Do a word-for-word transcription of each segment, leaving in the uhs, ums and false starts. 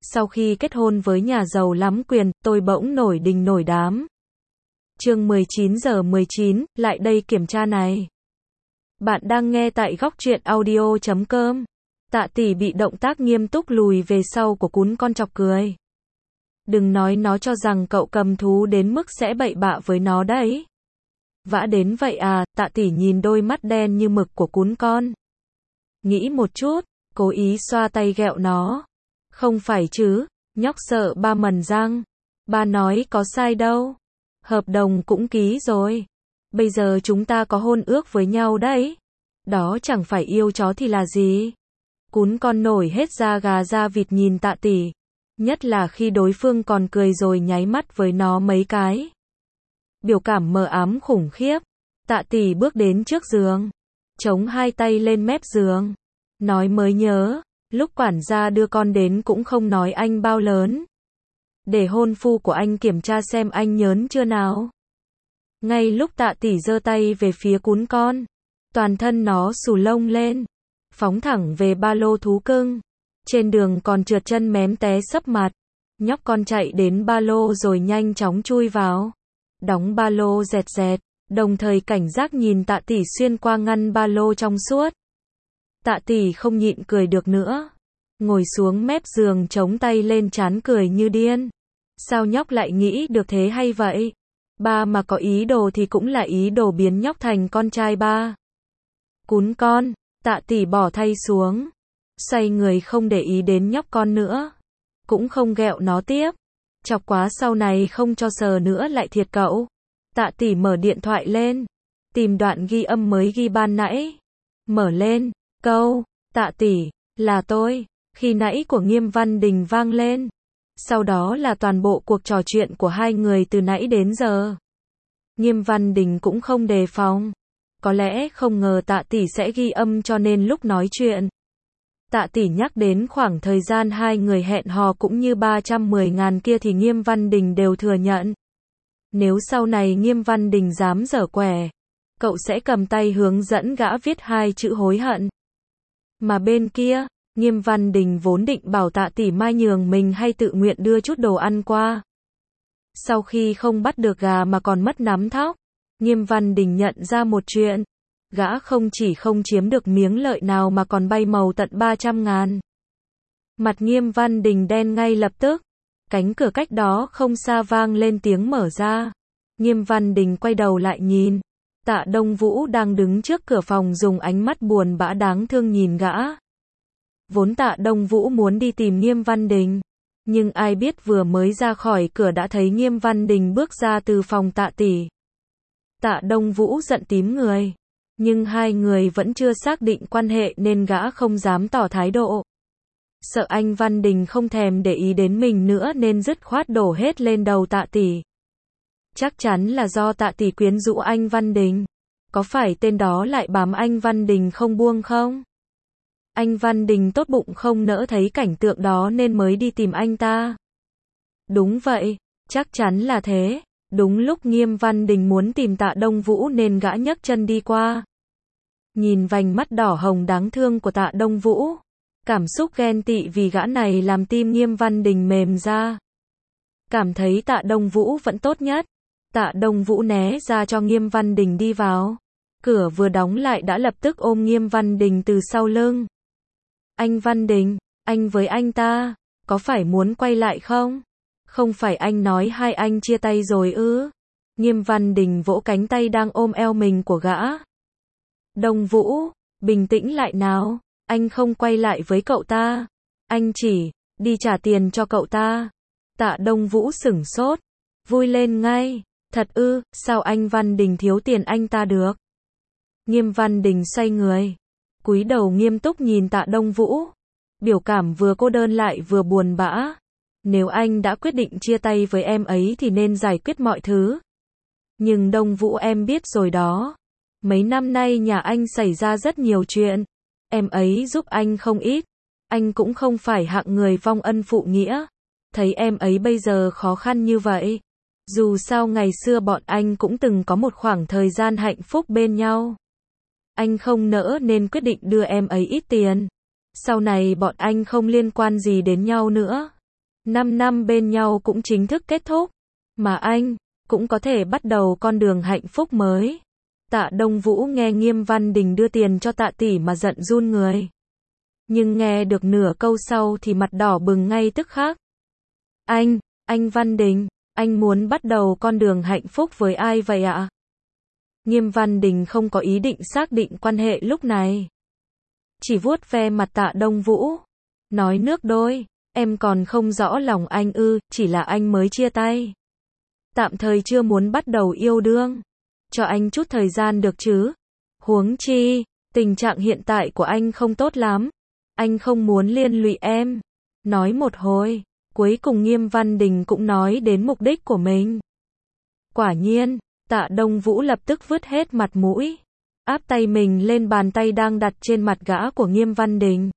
Sau khi kết hôn với nhà giàu lắm quyền, tôi bỗng nổi đình nổi đám. Chương mười chín giờ mười chín, lại đây kiểm tra này. Bạn đang nghe tại góc truyện audio chấm com. Tạ tỷ bị động tác nghiêm túc lùi về sau của cún con chọc cười. Đừng nói nó cho rằng cậu cầm thú đến mức sẽ bậy bạ với nó đấy. Vã đến vậy à, tạ tỷ nhìn đôi mắt đen như mực của cún con. Nghĩ một chút, cố ý xoa tay ghẹo nó. Không phải chứ, nhóc sợ ba mần răng. Ba nói có sai đâu. Hợp đồng cũng ký rồi. Bây giờ chúng ta có hôn ước với nhau đấy. Đó chẳng phải yêu chó thì là gì. Cún con nổi hết da gà da vịt nhìn tạ tỷ. Nhất là khi đối phương còn cười rồi nháy mắt với nó mấy cái. Biểu cảm mờ ám khủng khiếp. Tạ tỷ bước đến trước giường. Chống hai tay lên mép giường. Nói mới nhớ, lúc quản gia đưa con đến cũng không nói anh bao lớn. Để hôn phu của anh kiểm tra xem anh nhớn chưa nào. Ngay lúc tạ tỷ giơ tay về phía cún con, toàn thân nó xù lông lên, phóng thẳng về ba lô thú cưng. Trên đường còn trượt chân mém té sấp mặt. Nhóc con chạy đến ba lô rồi nhanh chóng chui vào. Đóng ba lô dẹt dẹt, đồng thời cảnh giác nhìn tạ tỷ xuyên qua ngăn ba lô trong suốt. Tạ tỷ không nhịn cười được nữa. Ngồi xuống mép giường chống tay lên trán cười như điên. Sao nhóc lại nghĩ được thế hay vậy? Ba mà có ý đồ thì cũng là ý đồ biến nhóc thành con trai ba. Cún con, tạ tỷ bỏ thay xuống. Xoay người không để ý đến nhóc con nữa. Cũng không ghẹo nó tiếp. Chọc quá sau này không cho sờ nữa lại thiệt cậu. Tạ tỷ mở điện thoại lên. Tìm đoạn ghi âm mới ghi ban nãy. Mở lên, câu, tạ tỷ, là tôi. Khi nãy của Nghiêm Văn Đình vang lên. Sau đó là toàn bộ cuộc trò chuyện của hai người từ nãy đến giờ. Nghiêm Văn Đình cũng không đề phòng. Có lẽ không ngờ tạ tỷ sẽ ghi âm cho nên lúc nói chuyện. Tạ tỷ nhắc đến khoảng thời gian hai người hẹn hò cũng như ba trăm mười ngàn kia thì Nghiêm Văn Đình đều thừa nhận. Nếu sau này Nghiêm Văn Đình dám giở quẻ, cậu sẽ cầm tay hướng dẫn gã viết hai chữ hối hận. Mà bên kia, Nghiêm Văn Đình vốn định bảo tạ tỷ mai nhường mình hay tự nguyện đưa chút đồ ăn qua. Sau khi không bắt được gà mà còn mất nắm thóc, Nghiêm Văn Đình nhận ra một chuyện. Gã không chỉ không chiếm được miếng lợi nào mà còn bay màu tận ba trăm ngàn. Mặt Nghiêm Văn Đình đen ngay lập tức. Cánh cửa cách đó không xa vang lên tiếng mở ra. Nghiêm Văn Đình quay đầu lại nhìn. Tạ Đông Vũ đang đứng trước cửa phòng dùng ánh mắt buồn bã đáng thương nhìn gã. Vốn Tạ Đông Vũ muốn đi tìm Nghiêm Văn Đình. Nhưng ai biết vừa mới ra khỏi cửa đã thấy Nghiêm Văn Đình bước ra từ phòng tạ tỷ. Tạ Đông Vũ giận tím người. Nhưng hai người vẫn chưa xác định quan hệ nên gã không dám tỏ thái độ. Sợ anh Văn Đình không thèm để ý đến mình nữa nên dứt khoát đổ hết lên đầu tạ tỷ. Chắc chắn là do tạ tỷ quyến rũ anh Văn Đình. Có phải tên đó lại bám anh Văn Đình không buông không? Anh Văn Đình tốt bụng không nỡ thấy cảnh tượng đó nên mới đi tìm anh ta. Đúng vậy, chắc chắn là thế. Đúng lúc Nghiêm Văn Đình muốn tìm Tạ Đông Vũ nên gã nhấc chân đi qua. Nhìn vành mắt đỏ hồng đáng thương của Tạ Đông Vũ. Cảm xúc ghen tị vì gã này làm tim Nghiêm Văn Đình mềm ra. Cảm thấy Tạ Đông Vũ vẫn tốt nhất. Tạ Đông Vũ né ra cho Nghiêm Văn Đình đi vào. Cửa vừa đóng lại đã lập tức ôm Nghiêm Văn Đình từ sau lưng. Anh Văn Đình, anh với anh ta, có phải muốn quay lại không? Không phải anh nói hai anh chia tay rồi ư? Nghiêm Văn Đình vỗ cánh tay đang ôm eo mình của gã. Đông Vũ, bình tĩnh lại nào, anh không quay lại với cậu ta. Anh chỉ, đi trả tiền cho cậu ta. Tạ Đông Vũ sửng sốt, vui lên ngay. Thật ư, sao anh Văn Đình thiếu tiền anh ta được? Nghiêm Văn Đình xoay người, cúi đầu nghiêm túc nhìn Tạ Đông Vũ. Biểu cảm vừa cô đơn lại vừa buồn bã. Nếu anh đã quyết định chia tay với em ấy thì nên giải quyết mọi thứ. Nhưng Đông Vũ em biết rồi đó. Mấy năm nay nhà anh xảy ra rất nhiều chuyện. Em ấy giúp anh không ít. Anh cũng không phải hạng người vong ân phụ nghĩa. Thấy em ấy bây giờ khó khăn như vậy. Dù sao ngày xưa bọn anh cũng từng có một khoảng thời gian hạnh phúc bên nhau. Anh không nỡ nên quyết định đưa em ấy ít tiền. Sau này bọn anh không liên quan gì đến nhau nữa. năm năm bên nhau cũng chính thức kết thúc, mà anh cũng có thể bắt đầu con đường hạnh phúc mới. Tạ Đông Vũ nghe Nghiêm Văn Đình đưa tiền cho Tạ tỷ mà giận run người. Nhưng nghe được nửa câu sau thì mặt đỏ bừng ngay tức khắc. Anh, anh Văn Đình, anh muốn bắt đầu con đường hạnh phúc với ai vậy ạ? Nghiêm Văn Đình không có ý định xác định quan hệ lúc này. Chỉ vuốt ve mặt Tạ Đông Vũ. Nói nước đôi, em còn không rõ lòng anh ư, chỉ là anh mới chia tay. Tạm thời chưa muốn bắt đầu yêu đương. Cho anh chút thời gian được chứ. Huống chi, tình trạng hiện tại của anh không tốt lắm. Anh không muốn liên lụy em. Nói một hồi, cuối cùng Nghiêm Văn Đình cũng nói đến mục đích của mình. Quả nhiên, Tạ Đông Vũ lập tức vứt hết mặt mũi. Áp tay mình lên bàn tay đang đặt trên mặt gã của Nghiêm Văn Đình.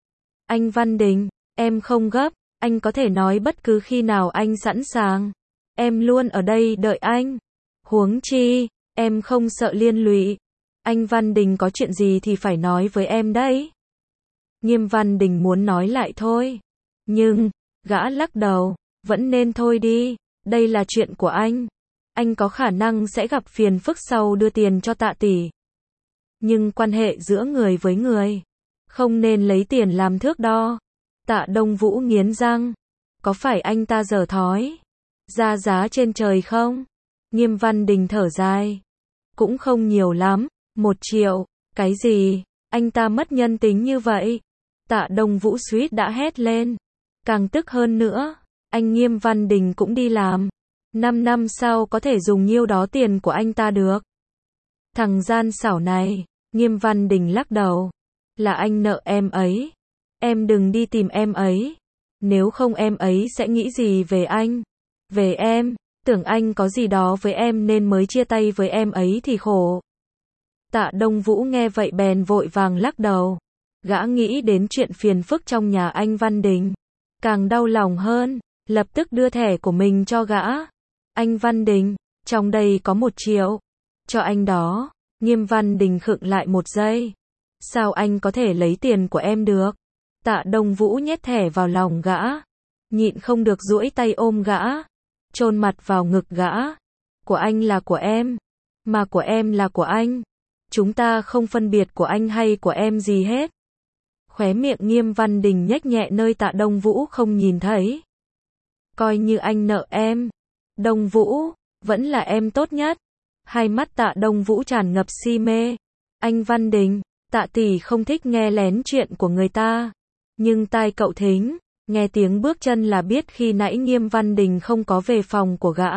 Anh Văn Đình, em không gấp, anh có thể nói bất cứ khi nào anh sẵn sàng. Em luôn ở đây đợi anh. Huống chi, em không sợ liên lụy. Anh Văn Đình có chuyện gì thì phải nói với em đấy. Nghiêm Văn Đình muốn nói lại thôi. Nhưng, gã lắc đầu, vẫn nên thôi đi, đây là chuyện của anh. Anh có khả năng sẽ gặp phiền phức sau đưa tiền cho Tạ tỷ. Nhưng quan hệ giữa người với người, không nên lấy tiền làm thước đo. Tạ Đông Vũ nghiến răng. Có phải anh ta dở thói? Ra giá trên trời không? Nghiêm Văn Đình thở dài. Cũng không nhiều lắm, một triệu, cái gì? Anh ta mất nhân tính như vậy. Tạ Đông Vũ suýt đã hét lên. Càng tức hơn nữa, anh Nghiêm Văn Đình cũng đi làm. Năm năm sau có thể dùng nhiêu đó tiền của anh ta được. Thằng gian xảo này, Nghiêm Văn Đình lắc đầu. Là anh nợ em ấy. Em đừng đi tìm em ấy. Nếu không em ấy sẽ nghĩ gì về anh? Về em, tưởng anh có gì đó với em nên mới chia tay với em ấy thì khổ. Tạ Đông Vũ nghe vậy bèn vội vàng lắc đầu. Gã nghĩ đến chuyện phiền phức trong nhà anh Văn Đình. Càng đau lòng hơn, lập tức đưa thẻ của mình cho gã. Anh Văn Đình, trong đây có một triệu. Cho anh đó. Nghiêm Văn Đình khựng lại một giây. Sao anh có thể lấy tiền của em được? Tạ Đông Vũ nhét thẻ vào lòng gã. Nhịn không được duỗi tay ôm gã. Chôn mặt vào ngực gã. Của anh là của em. Mà của em là của anh. Chúng ta không phân biệt của anh hay của em gì hết. Khóe miệng Nghiêm Văn Đình nhếch nhẹ nơi Tạ Đông Vũ không nhìn thấy. Coi như anh nợ em. Đông Vũ, vẫn là em tốt nhất. Hai mắt Tạ Đông Vũ tràn ngập si mê. Anh Văn Đình, Tạ tỷ không thích nghe lén chuyện của người ta. Nhưng tai cậu thính, nghe tiếng bước chân là biết khi nãy Nghiêm Văn Đình không có về phòng của gã.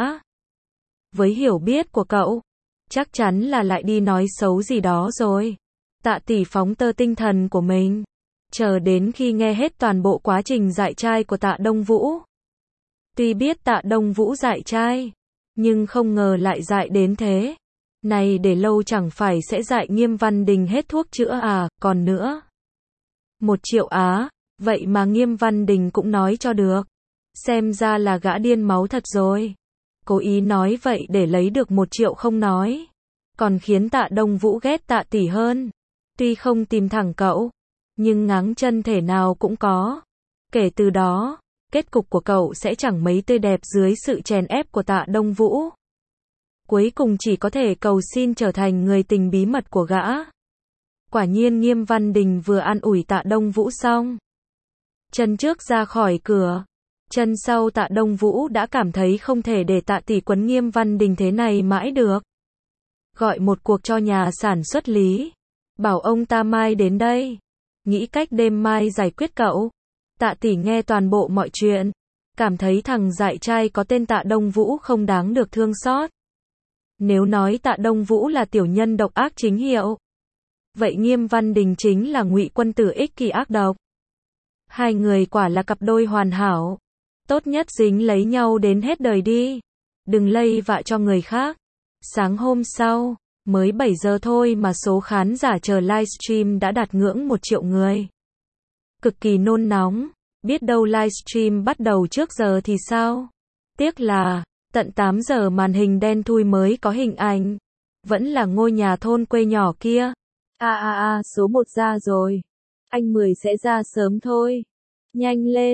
Với hiểu biết của cậu, chắc chắn là lại đi nói xấu gì đó rồi. Tạ tỷ phóng tơ tinh thần của mình. Chờ đến khi nghe hết toàn bộ quá trình dạy trai của Tạ Đông Vũ. Tuy biết Tạ Đông Vũ dạy trai, nhưng không ngờ lại dạy đến thế. Này để lâu chẳng phải sẽ dạy Nghiêm Văn Đình hết thuốc chữa à, còn nữa. Một triệu á, vậy mà Nghiêm Văn Đình cũng nói cho được. Xem ra là gã điên máu thật rồi. Cố ý nói vậy để lấy được một triệu không nói. Còn khiến Tạ Đông Vũ ghét Tạ tỷ hơn. Tuy không tìm thẳng cậu, nhưng ngáng chân thể nào cũng có. Kể từ đó, kết cục của cậu sẽ chẳng mấy tươi đẹp dưới sự chèn ép của Tạ Đông Vũ. Cuối cùng chỉ có thể cầu xin trở thành người tình bí mật của gã. Quả nhiên Nghiêm Văn Đình vừa an ủi Tạ Đông Vũ xong. Chân trước ra khỏi cửa. Chân sau Tạ Đông Vũ đã cảm thấy không thể để Tạ tỷ quấn Nghiêm Văn Đình thế này mãi được. Gọi một cuộc cho nhà sản xuất Lý. Bảo ông ta mai đến đây. Nghĩ cách đêm mai giải quyết cậu. Tạ tỷ nghe toàn bộ mọi chuyện. Cảm thấy thằng dại trai có tên Tạ Đông Vũ không đáng được thương xót. Nếu nói Tạ Đông Vũ là tiểu nhân độc ác chính hiệu, vậy Nghiêm Văn Đình chính là ngụy quân tử ích kỷ ác độc. Hai người quả là cặp đôi hoàn hảo. Tốt nhất dính lấy nhau đến hết đời đi. Đừng lây vạ cho người khác. Sáng hôm sau, mới bảy giờ thôi mà số khán giả chờ livestream đã đạt ngưỡng một triệu người. Cực kỳ nôn nóng. Biết đâu livestream bắt đầu trước giờ thì sao? Tiếc là, tận tám giờ màn hình đen thui mới có hình ảnh. Vẫn là ngôi nhà thôn quê nhỏ kia. À à à, số một ra rồi. Anh mười sẽ ra sớm thôi. Nhanh lên.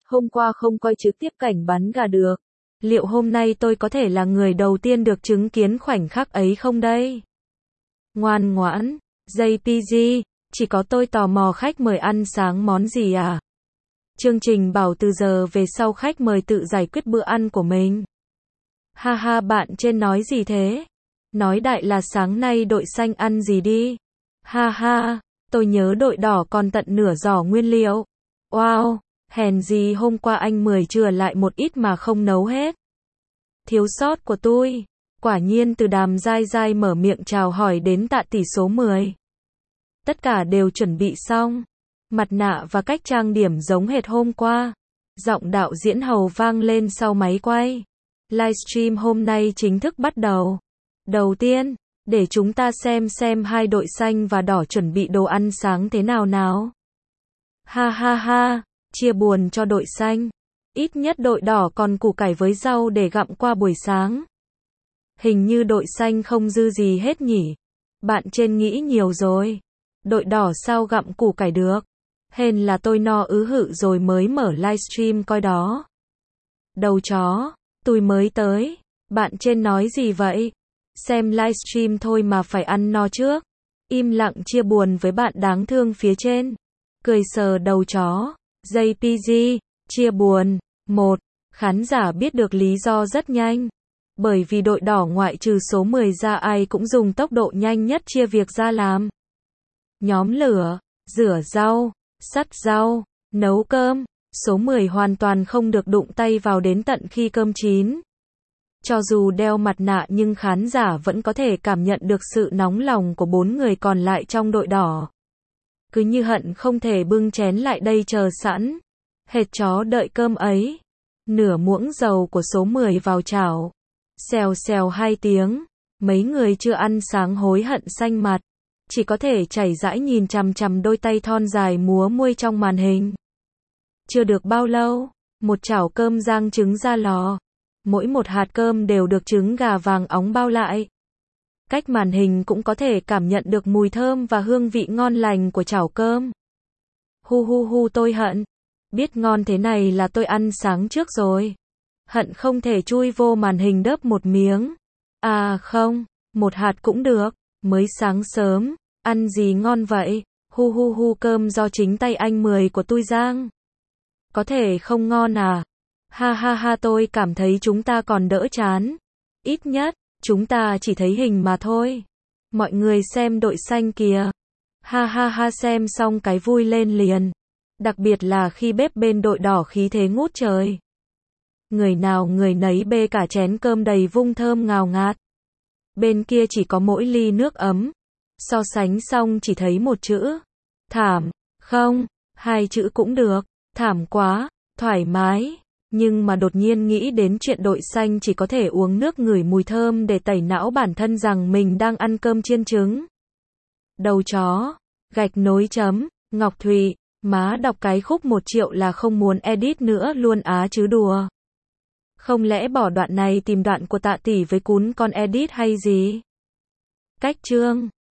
Hôm qua không coi trực tiếp cảnh bắn gà được. Liệu hôm nay tôi có thể là người đầu tiên được chứng kiến khoảnh khắc ấy không đây? Ngoan ngoãn, gi pê giê, chỉ có tôi tò mò khách mời ăn sáng món gì à? Chương trình bảo từ giờ về sau khách mời tự giải quyết bữa ăn của mình. Ha ha, bạn trên nói gì thế? Nói đại là sáng nay đội xanh ăn gì đi? Ha ha, tôi nhớ đội đỏ còn tận nửa giỏ nguyên liệu. Wow, hèn gì hôm qua anh Mười chừa lại một ít mà không nấu hết. Thiếu sót của tôi. Quả nhiên từ Đàm dai dai mở miệng chào hỏi đến Tạ tỷ số mười. Tất cả đều chuẩn bị xong. Mặt nạ và cách trang điểm giống hệt hôm qua. Giọng đạo diễn Hầu vang lên sau máy quay. Livestream hôm nay chính thức bắt đầu. Đầu tiên, để chúng ta xem xem hai đội xanh và đỏ chuẩn bị đồ ăn sáng thế nào nào. Ha ha ha, chia buồn cho đội xanh. Ít nhất đội đỏ còn củ cải với rau để gặm qua buổi sáng. Hình như đội xanh không dư gì hết nhỉ. Bạn trên nghĩ nhiều rồi. Đội đỏ sao gặm củ cải được. Hèn là tôi no ứ hự rồi mới mở livestream coi đó. Đầu chó, tôi mới tới. Bạn trên nói gì vậy? Xem livestream thôi mà phải ăn no trước. Im lặng chia buồn với bạn đáng thương phía trên. Cười sờ đầu chó. gi pê giê, chia buồn. Một. Khán giả biết được lý do rất nhanh. Bởi vì đội đỏ ngoại trừ số mười ra ai cũng dùng tốc độ nhanh nhất chia việc ra làm. Nhóm lửa, rửa rau, sắt rau, nấu cơm. Số mười hoàn toàn không được đụng tay vào đến tận khi cơm chín. Cho dù đeo mặt nạ nhưng khán giả vẫn có thể cảm nhận được sự nóng lòng của bốn người còn lại trong đội đỏ. Cứ như hận không thể bưng chén lại đây chờ sẵn. Hệt chó đợi cơm ấy. Nửa muỗng dầu của số mười vào chảo. Xèo xèo hai tiếng. Mấy người chưa ăn sáng hối hận xanh mặt. Chỉ có thể chảy dãi nhìn chằm chằm đôi tay thon dài múa muôi trong màn hình. Chưa được bao lâu, một chảo cơm rang trứng ra lò. Mỗi một hạt cơm đều được trứng gà vàng óng bao lại. Cách màn hình cũng có thể cảm nhận được mùi thơm và hương vị ngon lành của chảo cơm. Hu hu hu, tôi hận. Biết ngon thế này là tôi ăn sáng trước rồi. Hận không thể chui vô màn hình đớp một miếng. À không, một hạt cũng được. Mới sáng sớm, ăn gì ngon vậy? Hu hu hu, cơm do chính tay anh Mười của tôi rang. Có thể không ngon à? Ha ha ha, tôi cảm thấy chúng ta còn đỡ chán. Ít nhất, chúng ta chỉ thấy hình mà thôi. Mọi người xem đội xanh kìa. Ha ha ha, xem xong cái vui lên liền. Đặc biệt là khi bếp bên đội đỏ khí thế ngút trời. Người nào người nấy bê cả chén cơm đầy vung thơm ngào ngạt. Bên kia chỉ có mỗi ly nước ấm. So sánh xong chỉ thấy một chữ. Thảm. Không, hai chữ cũng được. Thảm quá, thoải mái. Nhưng mà đột nhiên nghĩ đến chuyện đội xanh chỉ có thể uống nước ngửi mùi thơm để tẩy não bản thân rằng mình đang ăn cơm chiên trứng. Đầu chó. Gạch nối chấm. Ngọc Thụy. Má đọc cái khúc một triệu là không muốn edit nữa luôn á chứ đùa. Không lẽ bỏ đoạn này tìm đoạn của Tạ tỷ với cún con edit hay gì? Cách chương